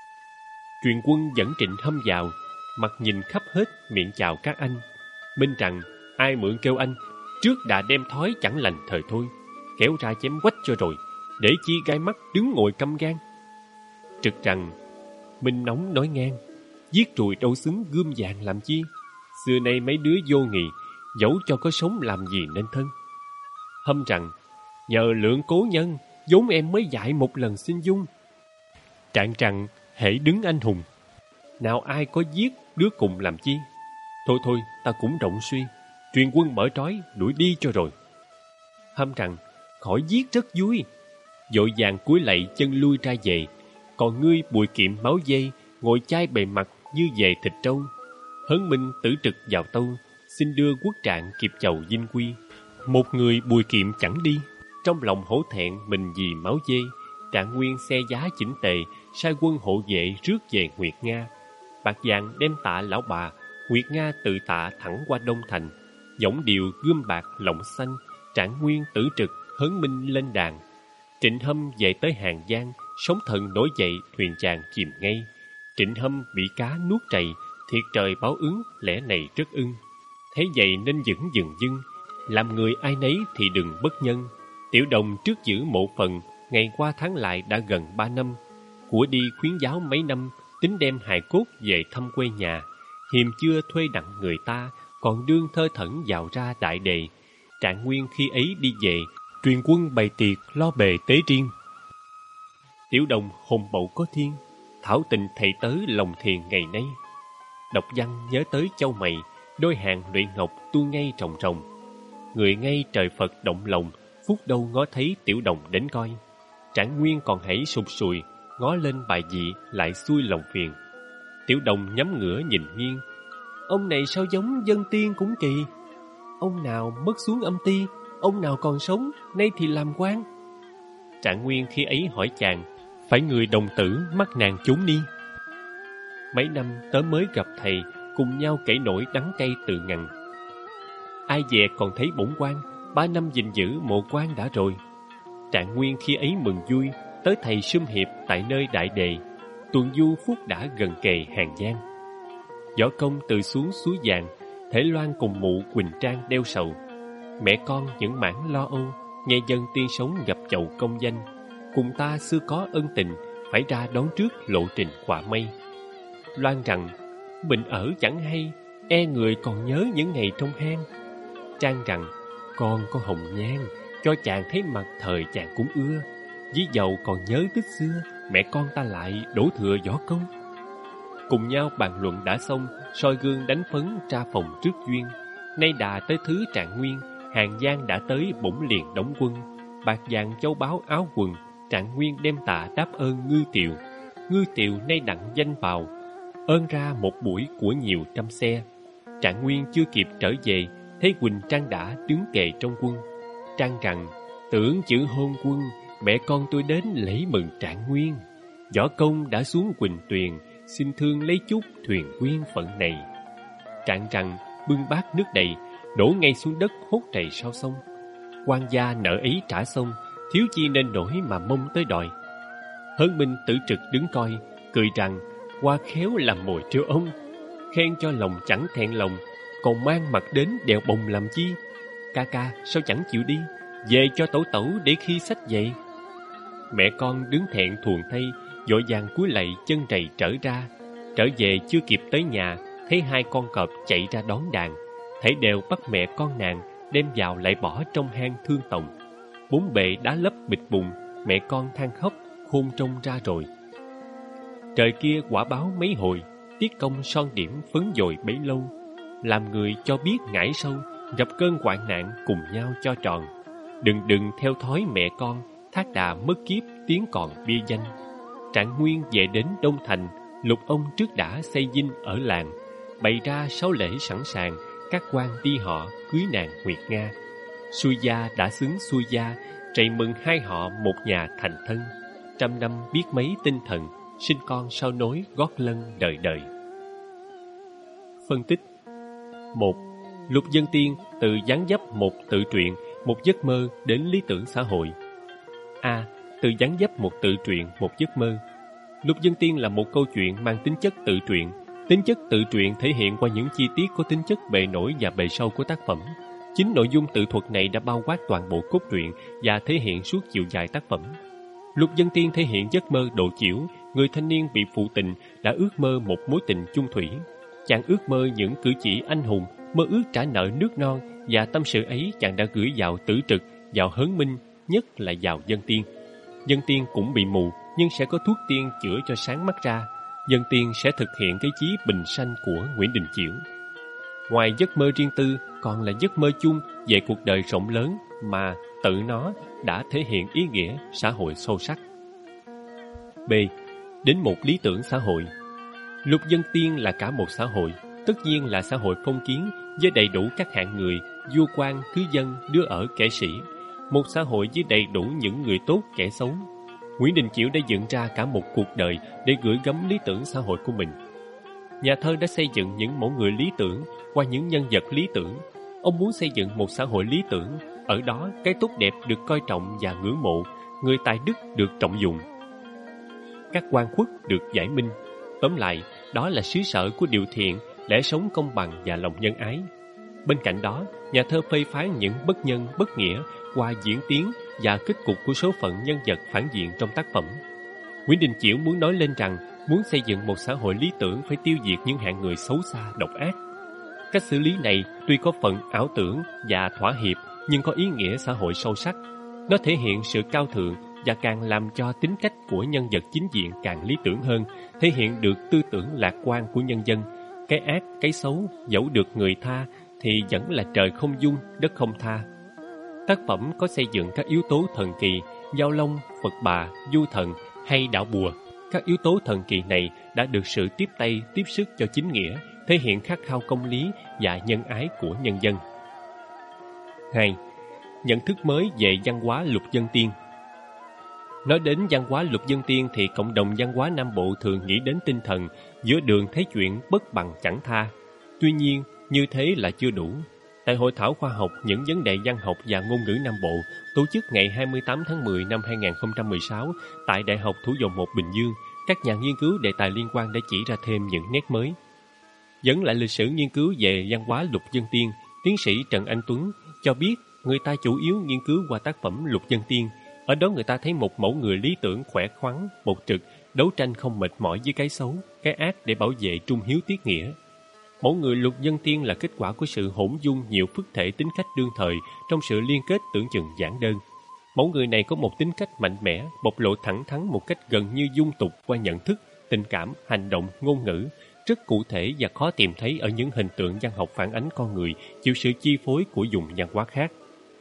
Truyền quân dẫn Trịnh Hâm vào, mặt nhìn khắp hết, miệng chào các anh. Minh rằng: ai mượn kêu anh, trước đã đem thói chẳng lành thời thôi, kéo ra chém quách cho rồi, để chi gai mắt đứng ngồi căm gan. Trực rằng: Minh nóng nói ngang, giết rồi đâu xứng gươm vàng làm chi? Xưa nay mấy đứa vô nghị, dẫu cho có sống làm gì nên thân. Hâm rằng: nhờ lượng cố nhân, vốn em mới dạy một lần xin dung. Trạng rằng: hễ đứng anh hùng, nào ai có giết đứa cùng làm chi? Thôi thôi, ta cũng rộng suy. Truyền quân mở trói, đuổi đi cho rồi. Hâm rằng, khỏi giết rất vui. Vội vàng cúi lạy chân lui ra về. Còn ngươi Bùi Kiệm máu dây, ngồi chai bề mặt như về thịt trâu. Hớn Minh tử trực vào tâu, xin đưa quốc trạng kịp chầu dinh quy. Một người Bùi Kiệm chẳng đi, trong lòng hổ thẹn mình vì máu dê. Trạng Nguyên xe giá chỉnh tề, sai quân hộ vệ rước về Nguyệt Nga. Bạc vàng đem tạ lão bà, Nguyệt Nga tự tạ thẳng qua Đông Thành. Dõng điệu gươm bạc lộng xanh, Trạng Nguyên tử trực, Hớn Minh lên đàn. Trịnh Hâm về tới Hàng Giang, sóng thần nổi dậy, thuyền chàng chìm ngay. Trịnh Hâm bị cá nuốt trầy, thiệt trời báo ứng, lẽ này rất ưng. Thế vậy nên vững dừng dưng, làm người ai nấy thì đừng bất nhân. Tiểu Đồng trước giữ mộ phần, ngày qua tháng lại đã gần 3 năm. Của đi khuyến giáo mấy năm, tính đem hài cốt về thăm quê nhà. Hiềm chưa thuê đặng người ta, còn đương thơ thẩn vào ra đại đề. Trạng Nguyên khi ấy đi về, truyền quân bày tiệc lo bề tế riêng. Tiểu Đồng hồn bậu có thiên, thảo tình thầy tớ lòng thiền ngày nay. Đọc văn nhớ tới châu mày, đôi hàng luyện ngọc tu ngay trồng trồng. Người ngay trời Phật động lòng, phút đâu ngó thấy Tiểu Đồng đến coi. Trạng Nguyên còn hãy sụt sùi, ngó lên bài dị lại xuôi lòng phiền. Tiểu Đồng nhắm ngửa nhìn nghiêng, ông này sao giống dân tiên cũng kỳ. Ông nào mất xuống âm ti, ông nào còn sống, nay thì làm quan. Trạng Nguyên khi ấy hỏi chàng, phải người đồng tử mắc nàng trốn đi. Mấy năm tớ mới gặp thầy, cùng nhau kể nỗi đắng cay từ ngần. Ai dè còn thấy bổn quan, 3 năm gìn giữ mộ quan đã rồi. Trạng Nguyên khi ấy mừng vui, tới thầy sum hiệp tại nơi đại đề. Tuần du phúc đã gần kề Hàng Giang. Võ Công từ xuống suối vàng, Thể Loan cùng mụ Quỳnh Trang đeo sầu. Mẹ con những mãn lo âu, nghe dân tiên sống gặp chầu công danh. Cùng ta xưa có ân tình, phải ra đón trước lộ trình quả mây. Loan rằng, bệnh ở chẳng hay, e người còn nhớ những ngày trong hang. Trang rằng, con có hồng nhan, cho chàng thấy mặt thời chàng cũng ưa. Dí dầu còn nhớ tích xưa, mẹ con ta lại đổ thừa võ công. Cùng nhau bàn luận đã xong, soi gương đánh phấn tra phòng trước duyên. Nay đà tới thứ Trạng Nguyên, Hàng Giang đã tới bổn liền đóng quân. Bạc vàng châu báu áo quần, Trạng Nguyên đem tạ đáp ơn Ngư Tiều. Ngư Tiều nay đặng danh vào, ơn ra một buổi của nhiều trăm xe. Trạng Nguyên chưa kịp trở về, thấy Quỳnh Trang đã đứng kề trong quân. Trang rằng, tưởng chữ hôn quân, mẹ con tôi đến lễ mừng Trạng Nguyên. Võ công đã xuống Quỳnh Tuyền, xin thương lấy chút thuyền quyên phận này. Trạng rằng, bưng bát nước đầy, đổ ngay xuống đất hốt trầy sau sông. Quan gia nợ ấy trả xong, thiếu chi nên nổi mà mong tới đòi. Hớn Minh tử trực đứng coi, cười rằng, qua khéo làm mồi trêu ông. Khen cho lòng chẳng thẹn lòng, còn mang mặt đến đèo bồng làm chi. Ca ca sao chẳng chịu đi, về cho tẩu tẩu để khi xách dậy. Mẹ con đứng thẹn thuồng thay, vội vàng cúi lạy chân trầy trở ra. Trở về chưa kịp tới nhà, thấy 2 con cọp chạy ra đón đàn. Thảy đều bắt mẹ con nàng đem vào lại bỏ trong hang thương tòng. 4 bệ đá lấp bịch bùng, mẹ con than khóc khôn trông ra rồi. Trời kia quả báo mấy hồi, tiết công son điểm phấn dồi bấy lâu. Làm người cho biết ngải sâu, gặp cơn hoạn nạn cùng nhau cho tròn. Đừng theo thói mẹ con, thác đà mất kiếp tiếng còn bia danh. Trạng Nguyên về đến Đông Thành, lục ông trước đã xây dinh ở làng, bày ra 6 lễ sẵn sàng, các quan đi họ cưới nàng Nguyệt Nga. Xuôi gia đã xứng xuôi gia, trầy mừng 2 họ một nhà thành thân. 100 năm biết mấy tinh thần, sinh con sau nối gót lân đời đời. Phân tích 1. Lục Vân Tiên từ dáng dấp một tự truyện, một giấc mơ đến lý tưởng xã hội. A. Từ dáng dấp một tự truyện, một giấc mơ. Lục Vân Tiên là một câu chuyện mang tính chất tự truyện. Tính chất tự truyện thể hiện qua những chi tiết có tính chất bề nổi và bề sâu của tác phẩm. Chính nội dung tự thuật này đã bao quát toàn bộ cốt truyện và thể hiện suốt chiều dài tác phẩm. Lục Vân Tiên thể hiện giấc mơ độ chiểu, người thanh niên bị phụ tình đã ước mơ một mối tình chung thủy. Chàng ước mơ những cử chỉ anh hùng, mơ ước trả nợ nước non, và tâm sự ấy chàng đã gửi vào Tử Trực, vào Hớn Minh, nhất là vào Vân Tiên. Vân Tiên cũng bị mù, nhưng sẽ có thuốc tiên chữa cho sáng mắt ra. Vân Tiên sẽ thực hiện cái chí bình sanh của Nguyễn Đình Chiểu. ngoài giấc mơ riêng tư còn là giấc mơ chung về cuộc đời rộng lớn mà tự nó đã thể hiện ý nghĩa xã hội sâu sắc. B. Đến một lý tưởng xã hội. Lục Dân Tiên là cả một xã hội, tất nhiên là xã hội phong kiến với đầy đủ các hạng người, vua quan, cư dân, đứa ở, kẻ sĩ. Một xã hội với đầy đủ những người tốt, kẻ xấu. Nguyễn Đình Chiểu đã dựng ra cả một cuộc đời để gửi gắm lý tưởng xã hội của mình. Nhà thơ đã xây dựng những mẫu người lý tưởng qua những nhân vật lý tưởng. Ông muốn xây dựng một xã hội lý tưởng, ở đó cái tốt đẹp được coi trọng và ngưỡng mộ, người tài đức được trọng dụng, các oan khuất được giải minh. Tóm lại, đó là xứ sở của điều thiện, lẽ sống công bằng và lòng nhân ái. Bên cạnh đó, nhà thơ phê phán những bất nhân, bất nghĩa qua diễn tiến và kết cục của số phận nhân vật phản diện trong tác phẩm. Nguyễn Đình Chiểu muốn nói lên rằng muốn xây dựng một xã hội lý tưởng phải tiêu diệt những hạng người xấu xa, độc ác. Cách xử lý này tuy có phần ảo tưởng và thỏa hiệp nhưng có ý nghĩa xã hội sâu sắc. Nó thể hiện sự cao thượng và càng làm cho tính cách của nhân vật chính diện càng lý tưởng hơn, thể hiện được tư tưởng lạc quan của nhân dân. Cái ác, cái xấu, dẫu được người tha thì vẫn là trời không dung, đất không tha. Tác phẩm có xây dựng các yếu tố thần kỳ, Giao Long, Phật Bà, Du Thần hay đạo bùa. Các yếu tố thần kỳ này đã được sự tiếp tay, tiếp sức cho chính nghĩa, thể hiện khát khao công lý và nhân ái của nhân dân. 2. Nhận thức mới về văn hóa Lục Dân Tiên. Nói đến văn hóa Lục Dân Tiên thì cộng đồng văn hóa Nam Bộ thường nghĩ đến tinh thần giữa đường thấy chuyện bất bằng chẳng tha. Tuy nhiên, như thế là chưa đủ. Tại Hội thảo khoa học những vấn đề văn học và ngôn ngữ Nam Bộ tổ chức ngày 28 tháng 10 năm 2016 tại Đại học Thủ dầu Một Bình Dương, các nhà nghiên cứu đề tài liên quan đã chỉ ra thêm những nét mới. Dẫn lại lịch sử nghiên cứu về văn hóa Lục Dân Tiên, tiến sĩ Trần Anh Tuấn cho biết người ta chủ yếu nghiên cứu qua tác phẩm Lục Dân Tiên. Ở đó người ta thấy một mẫu người lý tưởng khỏe khoắn, bộc trực, đấu tranh không mệt mỏi với cái xấu, cái ác để bảo vệ trung hiếu tiết nghĩa. Mẫu người Lục Dân Tiên là kết quả của sự hỗn dung nhiều phức thể tính cách đương thời trong sự liên kết tưởng chừng giản đơn. Mẫu người này có một tính cách mạnh mẽ, bộc lộ thẳng thắn một cách gần như dung tục qua nhận thức, tình cảm, hành động, ngôn ngữ, rất cụ thể và khó tìm thấy ở những hình tượng văn học phản ánh con người chịu sự chi phối của vùng văn hóa khác.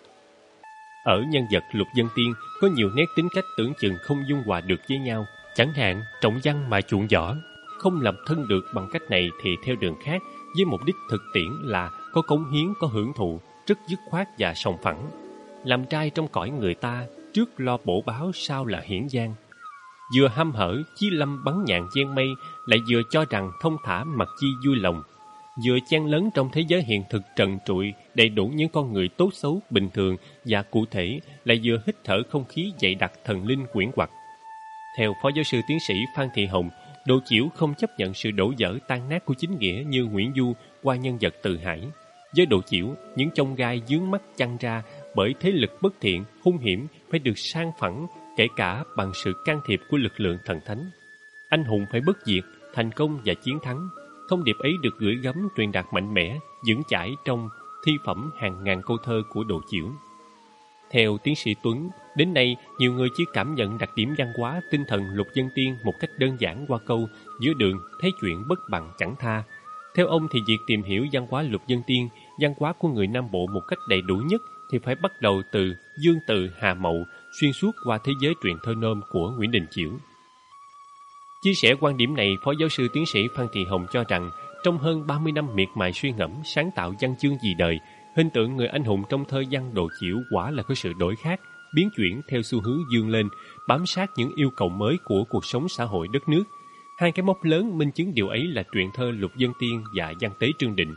Ở nhân vật Lục Dân Tiên có nhiều nét tính cách tưởng chừng không dung hòa được với nhau, chẳng hạn trọng văn mà chuộng võ, không lập thân được bằng cách này thì theo đường khác, với mục đích thực tiễn là có cống hiến, có hưởng thụ, rất dứt khoát và sòng phẳng. Làm trai trong cõi người ta, trước lo bổ báo sau là hiển giang. Vừa hăm hở, chí lâm bắn nhạn chen mây, lại vừa cho rằng thông thả mặc chi vui lòng. Vừa chen lấn trong thế giới hiện thực trần trụi, đầy đủ những con người tốt xấu, bình thường và cụ thể, lại vừa hít thở không khí dày đặc thần linh quyển hoặc. Theo Phó Giáo sư Tiến sĩ Phan Thị Hồng, Đồ Chiểu không chấp nhận sự đổ vỡ tan nát của chính nghĩa như Nguyễn Du qua nhân vật Từ Hải. Với Đồ Chiểu, những chông gai dướng mắt chăn ra bởi thế lực bất thiện, hung hiểm phải được san phẳng, kể cả bằng sự can thiệp của lực lượng thần thánh. Anh hùng phải bất diệt, thành công và chiến thắng. Thông điệp ấy được gửi gắm truyền đạt mạnh mẽ, vững chãi trong thi phẩm hàng ngàn câu thơ của Đồ Chiểu. Theo tiến sĩ Tuấn, đến nay nhiều người chỉ cảm nhận đặc điểm văn hóa tinh thần Lục Dân Tiên một cách đơn giản qua câu giữa đường thấy chuyện bất bằng chẳng tha. Theo ông thì việc tìm hiểu văn hóa Lục Dân Tiên, văn hóa của người Nam Bộ một cách đầy đủ nhất thì phải bắt đầu từ Dương Từ Hà Mậu xuyên suốt qua thế giới truyện thơ nôm của Nguyễn Đình Chiểu. Chia sẻ quan điểm này, Phó Giáo sư Tiến sĩ Phan Thị Hồng cho rằng trong hơn 30 năm miệt mài suy ngẫm, sáng tạo văn chương vì đời, hình tượng người anh hùng trong thơ văn Đồ Chiểu quả là có sự đổi khác, biến chuyển theo xu hướng vươn lên, bám sát những yêu cầu mới của cuộc sống xã hội đất nước. Hai cái mốc lớn minh chứng điều ấy là truyện thơ Lục Dân Tiên và Văn Tế Trương Định.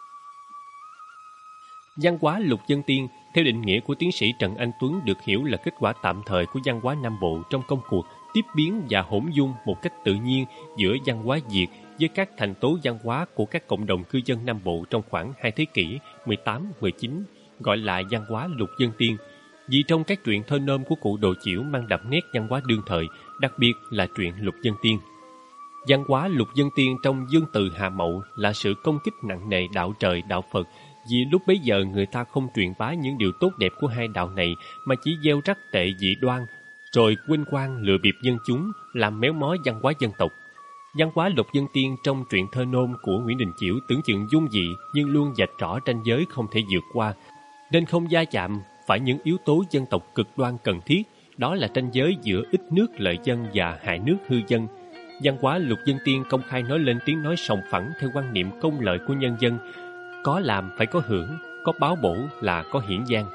Văn hóa Lục Dân Tiên, theo định nghĩa của tiến sĩ Trần Anh Tuấn, được hiểu là kết quả tạm thời của văn hóa Nam Bộ trong công cuộc tiếp biến và hỗn dung một cách tự nhiên giữa văn hóa Việt với các thành tố văn hóa của các cộng đồng cư dân Nam Bộ trong khoảng 2 thế kỷ 18-19, gọi là văn hóa Lục Dân Tiên. Vì trong các truyện thơ nôm của cụ Đồ Chiểu mang đậm nét văn hóa đương thời, đặc biệt là truyện Lục Dân Tiên. Văn hóa Lục Dân Tiên trong Dương Từ Hà Mậu là sự công kích nặng nề đạo trời, đạo Phật, vì lúc bấy giờ người ta không truyền bá những điều tốt đẹp của hai đạo này mà chỉ gieo rắc tệ dị đoan, rồi quên quang lừa bịp dân chúng, làm méo mó văn hóa dân tộc. Văn hóa Lục Vân Tiên trong truyện thơ nôm của Nguyễn Đình Chiểu tưởng chừng dung dị nhưng luôn vạch rõ ranh giới không thể vượt qua, nên không va chạm phải những yếu tố dân tộc cực đoan cần thiết, đó là ranh giới giữa ích nước lợi dân và hại nước hư dân. Văn hóa Lục Vân Tiên công khai nói lên tiếng nói sòng phẳng theo quan niệm công lợi của nhân dân, có làm phải có hưởng, có báo bổ là có hiển giang.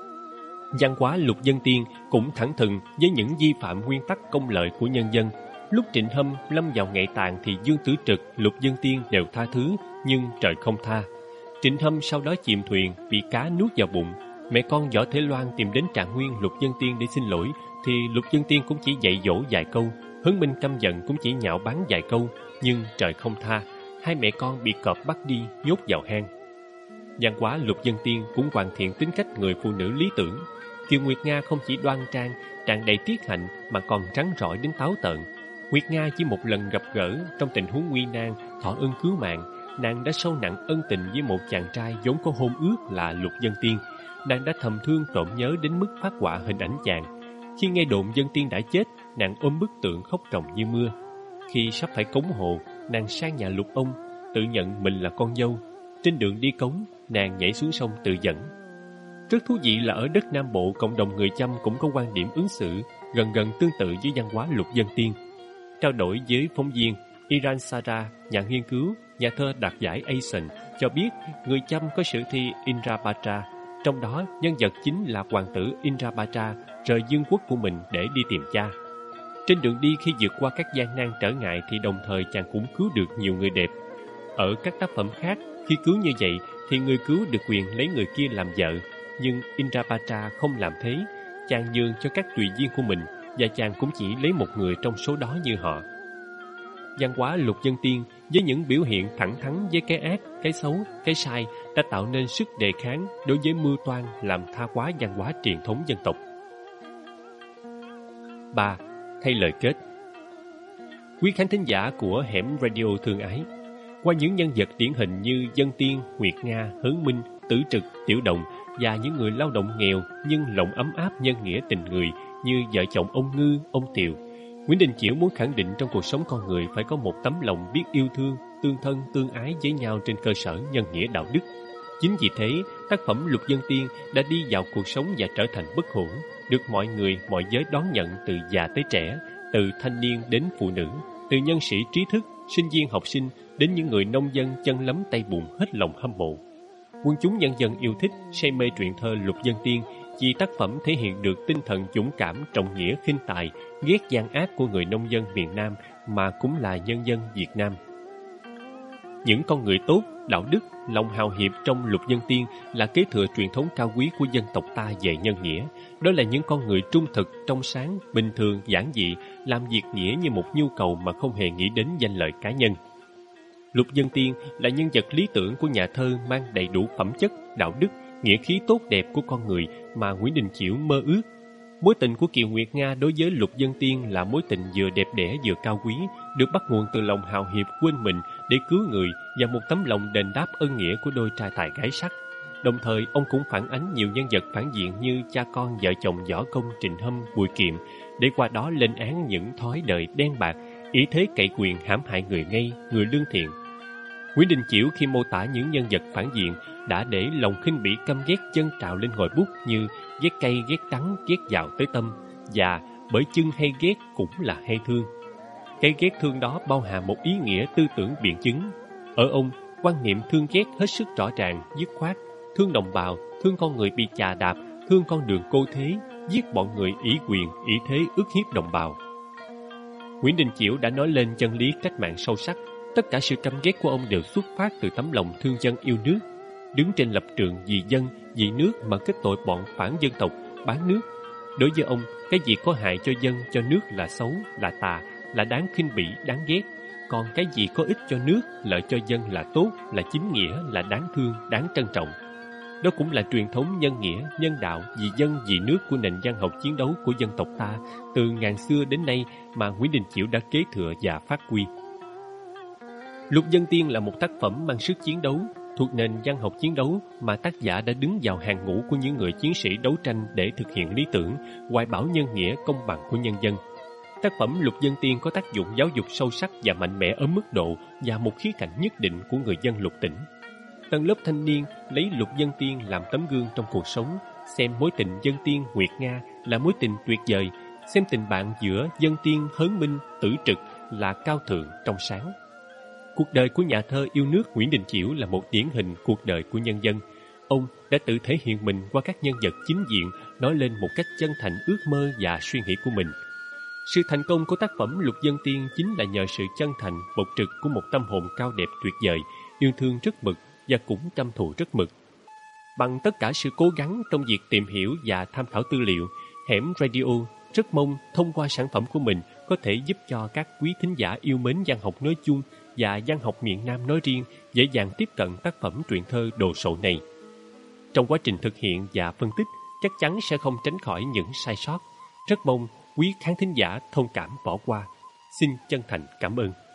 Văn hóa Lục Vân Tiên cũng thẳng thừng với những vi phạm nguyên tắc công lợi của nhân dân. Lúc Trịnh Hâm lâm vào ngậy tàn thì Dương Tử Trực, Lục Vân Tiên đều tha thứ, nhưng trời không tha. Trịnh Hâm sau đó chìm thuyền, bị cá nuốt vào bụng. Mẹ con Võ Thế Loan tìm đến Trạng Nguyên Lục Vân Tiên để xin lỗi, thì Lục Vân Tiên cũng chỉ dạy dỗ vài câu. Hứng Minh căm giận cũng chỉ nhạo báng vài câu, nhưng trời không tha. Hai mẹ con bị cọp bắt đi, nhốt vào hang. Văn hóa Lục Vân Tiên cũng hoàn thiện tính cách người phụ nữ lý tưởng. Kiều Nguyệt Nga không chỉ đoan trang, tràn đầy tiết hạnh mà còn rắn rỏi đến táo tợn. Nguyệt Nga chỉ một lần gặp gỡ trong tình huống nguy nan, thọ ơn cứu mạng, nàng đã sâu nặng ân tình với một chàng trai vốn có hôn ước là Lục Vân Tiên. Nàng đã thầm thương trộm nhớ đến mức phát họa hình ảnh chàng. Khi nghe đồn Vân Tiên đã chết, nàng ôm bức tượng khóc ròng như mưa. Khi sắp phải cống hồ, nàng sang nhà Lục ông, tự nhận mình là con dâu. Trên đường đi cống, nàng nhảy xuống sông tự dẫn. Rất thú vị là ở đất Nam Bộ, cộng đồng người Chăm cũng có quan điểm ứng xử gần gần tương tự với văn hóa Lục Vân Tiên. Trao đổi với phóng viên, Iran Sara, nhà nghiên cứu, nhà thơ đạt giải Asian, cho biết người Chăm có sử thi Indrabhadra, trong đó nhân vật chính là hoàng tử Indrabhadra rời vương quốc của mình để đi tìm cha. Trên đường đi, khi vượt qua các gian nan trở ngại thì đồng thời chàng cũng cứu được nhiều người đẹp. Ở các tác phẩm khác, khi cứu như vậy thì người cứu được quyền lấy người kia làm vợ, nhưng Indrabhadra không làm thế. Chàng nhường cho các tùy viên của mình, và chàng cũng chỉ lấy một người trong số đó như họ. Văn hóa Lục Vân Tiên với những biểu hiện thẳng thắn với cái ác, cái xấu, cái sai đã tạo nên sức đề kháng đối với mưu toan làm tha hóa văn hóa truyền thống dân tộc. 3. Thay lời kết. Quý khán thính giả của Hẻm Radio thương ái, qua những nhân vật điển hình như Vân Tiên, Nguyệt Nga, Hớn Minh, Tử Trực, Tiểu Đồng và những người lao động nghèo nhưng lòng ấm áp nhân nghĩa tình người như vợ chồng ông Ngư, ông Tiều, Nguyễn Đình Chiểu muốn khẳng định trong cuộc sống con người phải có một tấm lòng biết yêu thương, tương thân, tương ái với nhau trên cơ sở nhân nghĩa đạo đức. Chính vì thế, tác phẩm Lục Vân Tiên đã đi vào cuộc sống và trở thành bất hủ, được mọi người, mọi giới đón nhận từ già tới trẻ, từ thanh niên đến phụ nữ, từ nhân sĩ trí thức, sinh viên học sinh đến những người nông dân chân lấm tay bùn hết lòng hâm mộ. Quân chúng nhân dân yêu thích, say mê truyện thơ Lục Vân Tiên vì tác phẩm thể hiện được tinh thần dũng cảm, trọng nghĩa, khinh tài, ghét gian ác của người nông dân miền Nam mà cũng là nhân dân Việt Nam. Những con người tốt, đạo đức, lòng hào hiệp trong Lục Vân Tiên là kế thừa truyền thống cao quý của dân tộc ta về nhân nghĩa. Đó là những con người trung thực, trong sáng, bình thường, giản dị, làm việc nghĩa như một nhu cầu mà không hề nghĩ đến danh lợi cá nhân. Lục Vân Tiên là nhân vật lý tưởng của nhà thơ mang đầy đủ phẩm chất, đạo đức, nghĩa khí tốt đẹp của con người mà Nguyễn Đình Chiểu mơ ước. Mối tình của Kiều Nguyệt Nga đối với Lục Vân Tiên là mối tình vừa đẹp đẽ vừa cao quý, được bắt nguồn từ lòng hào hiệp quên mình để cứu người và một tấm lòng đền đáp ân nghĩa của đôi trai tài gái sắc. Đồng thời, ông cũng phản ánh nhiều nhân vật phản diện như cha con vợ chồng Võ Công, Trịnh Hâm, Bùi Kiệm, để qua đó lên án những thói đời đen bạc, ý thế cậy quyền hãm hại người ngây, người lương thiện. Nguyễn Đình Chiểu khi mô tả những nhân vật phản diện đã để lòng khinh bỉ căm ghét dâng trào lên ngòi bút như ghét cay, ghét đắng, ghét vào tới tâm, và bởi chưng hay ghét cũng là hay thương. Cái ghét thương đó bao hàm một ý nghĩa tư tưởng biện chứng. Ở ông, quan niệm thương ghét hết sức rõ ràng, dứt khoát, thương đồng bào, thương con người bị chà đạp, thương con đường cô thế, giết bọn người ỷ quyền, ỷ thế ức hiếp đồng bào. Nguyễn Đình Chiểu đã nói lên chân lý cách mạng sâu sắc. Tất cả sự căm ghét của ông đều xuất phát từ tấm lòng thương dân yêu nước, đứng trên lập trường vì dân, vì nước mà kết tội bọn phản dân tộc, bán nước. Đối với ông, cái gì có hại cho dân, cho nước là xấu, là tà, là đáng khinh bỉ, đáng ghét. Còn cái gì có ích cho nước, lợi cho dân là tốt, là chính nghĩa, là đáng thương, đáng trân trọng. Đó cũng là truyền thống nhân nghĩa, nhân đạo, vì dân, vì nước của nền văn học chiến đấu của dân tộc ta từ ngàn xưa đến nay mà Nguyễn Đình Chiểu đã kế thừa và phát huy. Lục Vân Tiên là một tác phẩm mang sức chiến đấu, thuộc nền văn học chiến đấu mà tác giả đã đứng vào hàng ngũ của những người chiến sĩ đấu tranh để thực hiện lý tưởng, hoài bão nhân nghĩa công bằng của nhân dân. Tác phẩm Lục Dân Tiên có tác dụng giáo dục sâu sắc và mạnh mẽ ở mức độ và một khía cạnh nhất định của người dân Lục tỉnh. Tầng lớp thanh niên lấy Lục Dân Tiên làm tấm gương trong cuộc sống, xem mối tình Dân Tiên Nguyệt Nga là mối tình tuyệt vời, xem tình bạn giữa Dân Tiên Hớn Minh Tử Trực là cao thượng trong sáng. Cuộc đời của nhà thơ yêu nước Nguyễn Đình Chiểu là một điển hình cuộc đời của nhân dân. Ông đã tự thể hiện mình qua các nhân vật chính diện, nói lên một cách chân thành ước mơ và suy nghĩ của mình. Sự thành công của tác phẩm Lục Dân Tiên chính là nhờ sự chân thành, bộc trực của một tâm hồn cao đẹp tuyệt vời, yêu thương rất mực và cũng căm thù rất mực. Bằng tất cả sự cố gắng trong việc tìm hiểu và tham khảo tư liệu, Hẻm Radio rất mong thông qua sản phẩm của mình có thể giúp cho các quý thính giả yêu mến văn học nói chung và văn học miền Nam nói riêng dễ dàng tiếp cận tác phẩm truyện thơ đồ sộ này. Trong quá trình thực hiện và phân tích, chắc chắn sẽ không tránh khỏi những sai sót. Rất mong quý khán thính giả thông cảm bỏ qua. Xin chân thành cảm ơn.